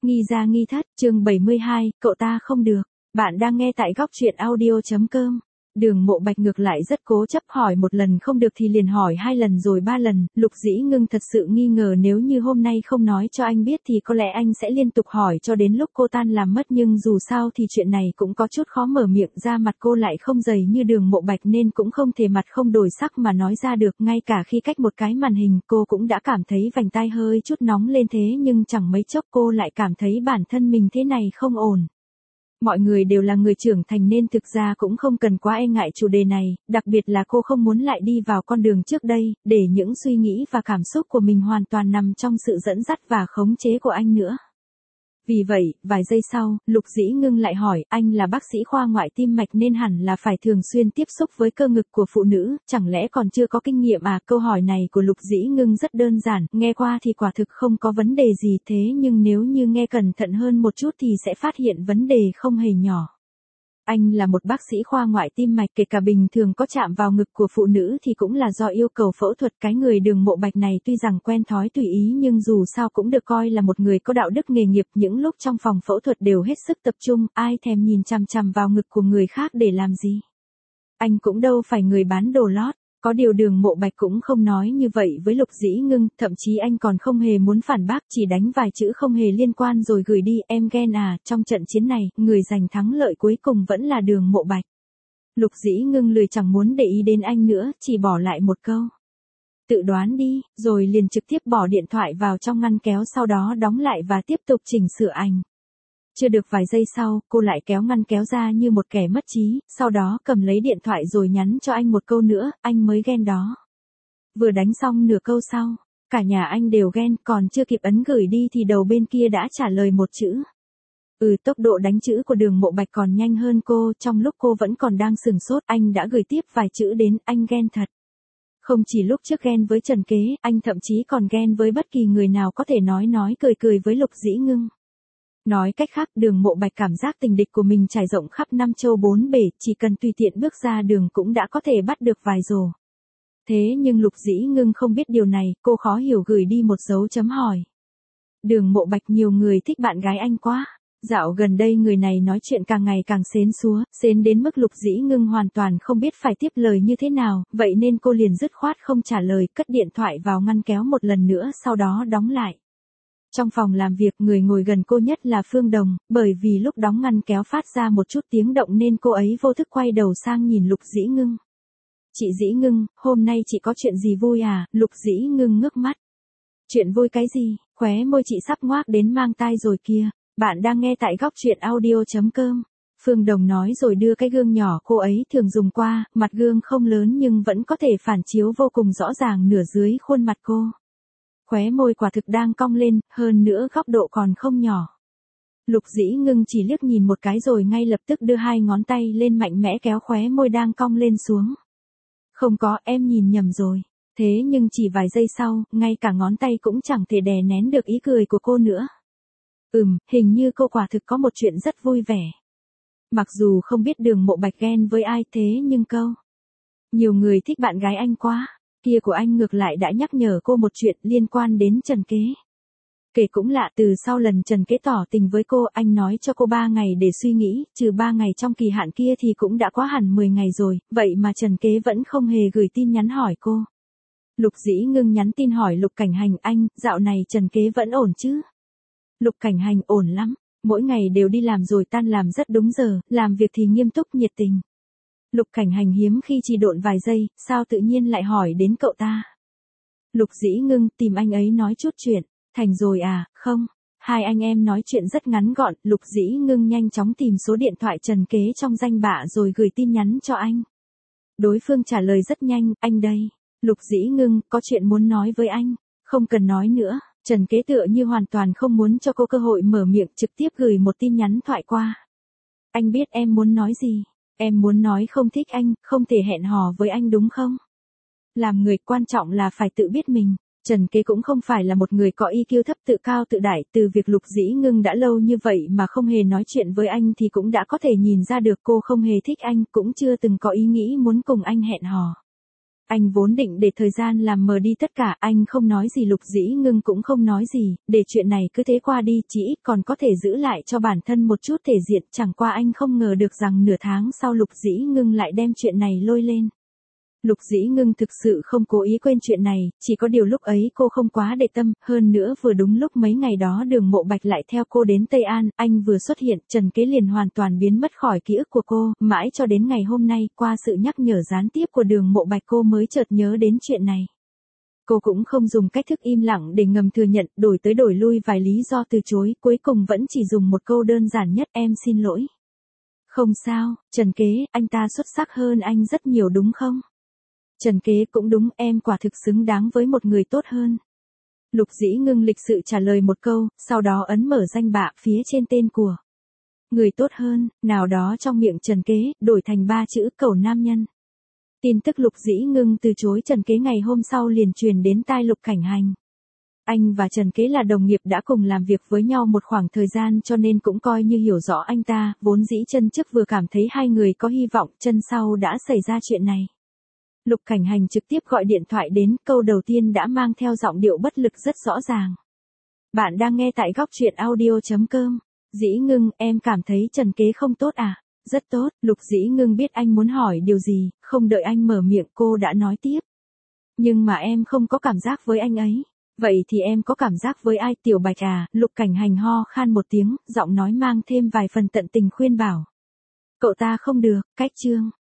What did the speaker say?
Nghi ra nghi thất, chương 72, cậu ta không được. Bạn đang nghe tại góc truyện audio.com. Đường Mộ Bạch ngược lại rất cố chấp, hỏi một lần không được thì liền hỏi 2 lần rồi 3 lần, Lục Dĩ Ngưng thật sự nghi ngờ nếu như hôm nay không nói cho anh biết thì có lẽ anh sẽ liên tục hỏi cho đến lúc cô tan làm mất, nhưng dù sao thì chuyện này cũng có chút khó mở miệng ra, mặt cô lại không dày như Đường Mộ Bạch nên cũng không thể mặt không đổi sắc mà nói ra được, ngay cả khi cách một cái màn hình cô cũng đã cảm thấy vành tai hơi chút nóng lên, thế nhưng chẳng mấy chốc cô lại cảm thấy bản thân mình thế này không ổn. Mọi người đều là người trưởng thành nên thực ra cũng không cần quá e ngại chủ đề này, đặc biệt là cô không muốn lại đi vào con đường trước đây, để những suy nghĩ và cảm xúc của mình hoàn toàn nằm trong sự dẫn dắt và khống chế của anh nữa. Vì vậy, vài giây sau, Lục Dĩ Ngưng lại hỏi, anh là bác sĩ khoa ngoại tim mạch nên hẳn là phải thường xuyên tiếp xúc với cơ ngực của phụ nữ, chẳng lẽ còn chưa có kinh nghiệm à? Câu hỏi này của Lục Dĩ Ngưng rất đơn giản, nghe qua thì quả thực không có vấn đề gì, thế nhưng nếu như nghe cẩn thận hơn một chút thì sẽ phát hiện vấn đề không hề nhỏ. Anh là một bác sĩ khoa ngoại tim mạch, kể cả bình thường có chạm vào ngực của phụ nữ thì cũng là do yêu cầu phẫu thuật. Cái người Đường Mộ Bạch này tuy rằng quen thói tùy ý nhưng dù sao cũng được coi là một người có đạo đức nghề nghiệp, những lúc trong phòng phẫu thuật đều hết sức tập trung, ai thèm nhìn chằm chằm vào ngực của người khác để làm gì. Anh cũng đâu phải người bán đồ lót. Có điều Đường Mộ Bạch cũng không nói như vậy với Lục Dĩ Ngưng, thậm chí anh còn không hề muốn phản bác, chỉ đánh vài chữ không hề liên quan rồi gửi đi. Em ghen à? Trong trận chiến này, người giành thắng lợi cuối cùng vẫn là Đường Mộ Bạch. Lục Dĩ Ngưng lười chẳng muốn để ý đến anh nữa, chỉ bỏ lại một câu. Tự đoán đi, rồi liền trực tiếp bỏ điện thoại vào trong ngăn kéo, sau đó đóng lại và tiếp tục chỉnh sửa ảnh. Chưa được vài giây sau, cô lại kéo ngăn kéo ra như một kẻ mất trí, sau đó cầm lấy điện thoại rồi nhắn cho anh một câu nữa, anh mới ghen đó. Vừa đánh xong nửa câu sau, cả nhà anh đều ghen, còn chưa kịp ấn gửi đi thì đầu bên kia đã trả lời một chữ. Tốc độ đánh chữ của Đường Mộ Bạch còn nhanh hơn cô, trong lúc cô vẫn còn đang sửng sốt, anh đã gửi tiếp vài chữ đến, anh ghen thật. Không chỉ lúc trước ghen với Trần Kế, anh thậm chí còn ghen với bất kỳ người nào có thể nói cười với Lục Dĩ Ngưng. Nói cách khác, Đường Mộ Bạch cảm giác tình địch của mình trải rộng khắp 5 châu 4 bể, chỉ cần tùy tiện bước ra đường cũng đã có thể bắt được vài rồ. Thế nhưng Lục Dĩ Ngưng không biết điều này, cô khó hiểu gửi đi một dấu chấm hỏi. Đường Mộ Bạch, nhiều người thích bạn gái anh quá. Dạo gần đây người này nói chuyện càng ngày càng xến xúa, xến đến mức Lục Dĩ Ngưng hoàn toàn không biết phải tiếp lời như thế nào, vậy nên cô liền dứt khoát không trả lời, cất điện thoại vào ngăn kéo một lần nữa, sau đó đóng lại. Trong phòng làm việc, người ngồi gần cô nhất là Phương Đồng, bởi vì lúc đóng ngăn kéo phát ra một chút tiếng động nên cô ấy vô thức quay đầu sang nhìn Lục Dĩ Ngưng. Chị Dĩ Ngưng, hôm nay chị có chuyện gì vui à? Lục Dĩ Ngưng ngước mắt. Chuyện vui cái gì? Khóe môi chị sắp ngoác đến mang tai rồi kia. Bạn đang nghe tại góc truyện audio.com. Phương Đồng nói rồi đưa cái gương nhỏ cô ấy thường dùng qua, mặt gương không lớn nhưng vẫn có thể phản chiếu vô cùng rõ ràng nửa dưới khuôn mặt cô. Khóe môi quả thực đang cong lên, hơn nữa góc độ còn không nhỏ. Lục Dĩ Ngưng chỉ liếc nhìn một cái rồi ngay lập tức đưa 2 ngón tay lên mạnh mẽ kéo khóe môi đang cong lên xuống. Không có, em nhìn nhầm rồi. Thế nhưng chỉ vài giây sau, ngay cả ngón tay cũng chẳng thể đè nén được ý cười của cô nữa. Hình như cô quả thực có một chuyện rất vui vẻ. Mặc dù không biết Đường Mộ Bạch ghen với ai, thế nhưng câu nhiều người thích bạn gái anh quá kia của anh ngược lại đã nhắc nhở cô một chuyện liên quan đến Trần Kế. Kể cũng lạ, từ sau lần Trần Kế tỏ tình với cô, anh nói cho cô 3 ngày để suy nghĩ, trừ 3 ngày trong kỳ hạn kia thì cũng đã quá hẳn 10 ngày rồi, vậy mà Trần Kế vẫn không hề gửi tin nhắn hỏi cô. Lục Dĩ Ngưng nhắn tin hỏi Lục Cảnh Hành, anh, dạo này Trần Kế vẫn ổn chứ? Lục Cảnh Hành, ổn lắm, mỗi ngày đều đi làm rồi tan làm rất đúng giờ, làm việc thì nghiêm túc nhiệt tình. Lục Cảnh Hành hiếm khi trì độn vài giây, sao tự nhiên lại hỏi đến cậu ta? Lục Dĩ Ngưng, tìm anh ấy nói chút chuyện. Thành rồi à? Không. 2 anh em nói chuyện rất ngắn gọn, Lục Dĩ Ngưng nhanh chóng tìm số điện thoại Trần Kế trong danh bạ rồi gửi tin nhắn cho anh. Đối phương trả lời rất nhanh, anh đây. Lục Dĩ Ngưng, có chuyện muốn nói với anh. Không cần nói nữa. Trần Kế tựa như hoàn toàn không muốn cho cô cơ hội mở miệng, trực tiếp gửi một tin nhắn thoại qua. Anh biết em muốn nói gì. Em muốn nói không thích anh, không thể hẹn hò với anh đúng không? Làm người quan trọng là phải tự biết mình. Trần Kế cũng không phải là một người có EQ thấp, tự cao tự đại, từ việc Lục Dĩ Ngưng đã lâu như vậy mà không hề nói chuyện với anh thì cũng đã có thể nhìn ra được cô không hề thích anh, cũng chưa từng có ý nghĩ muốn cùng anh hẹn hò. Anh vốn định để thời gian làm mờ đi tất cả, anh không nói gì, Lục Dĩ Ngưng cũng không nói gì, để chuyện này cứ thế qua đi, chỉ ít còn có thể giữ lại cho bản thân một chút thể diện, chẳng qua anh không ngờ được rằng nửa tháng sau Lục Dĩ Ngưng lại đem chuyện này lôi lên. Lục Dĩ Ngưng thực sự không cố ý quên chuyện này, chỉ có điều lúc ấy cô không quá để tâm, hơn nữa vừa đúng lúc mấy ngày đó Đường Mộ Bạch lại theo cô đến Tây An, anh vừa xuất hiện, Trần Kế liền hoàn toàn biến mất khỏi ký ức của cô, mãi cho đến ngày hôm nay, qua sự nhắc nhở gián tiếp của Đường Mộ Bạch cô mới chợt nhớ đến chuyện này. Cô cũng không dùng cách thức im lặng để ngầm thừa nhận, đổi tới đổi lui vài lý do từ chối, cuối cùng vẫn chỉ dùng một câu đơn giản nhất, em xin lỗi. Không sao, Trần Kế, anh ta xuất sắc hơn anh rất nhiều đúng không? Trần Kế cũng đúng, em quả thực xứng đáng với một người tốt hơn. Lục Dĩ Ngưng lịch sự trả lời một câu, sau đó ấn mở danh bạ phía trên tên của người tốt hơn, nào đó trong miệng Trần Kế, đổi thành 3 chữ cầu nam nhân. Tin tức Lục Dĩ Ngưng từ chối Trần Kế ngày hôm sau liền truyền đến tai Lục Cảnh Hành. Anh và Trần Kế là đồng nghiệp đã cùng làm việc với nhau một khoảng thời gian cho nên cũng coi như hiểu rõ anh ta, vốn dĩ chân trước vừa cảm thấy hai người có hy vọng, chân sau đã xảy ra chuyện này. Lục Cảnh Hành trực tiếp gọi điện thoại đến, câu đầu tiên đã mang theo giọng điệu bất lực rất rõ ràng. Bạn đang nghe tại góc truyện audio.com. Dĩ Ngưng, em cảm thấy Trần Kế không tốt à? Rất tốt, Lục Dĩ Ngưng biết anh muốn hỏi điều gì, không đợi anh mở miệng cô đã nói tiếp. Nhưng mà em không có cảm giác với anh ấy. Vậy thì em có cảm giác với ai? Tiểu Bạch à? Lục Cảnh Hành ho khan một tiếng, giọng nói mang thêm vài phần tận tình khuyên bảo. Cậu ta không được, cách chương.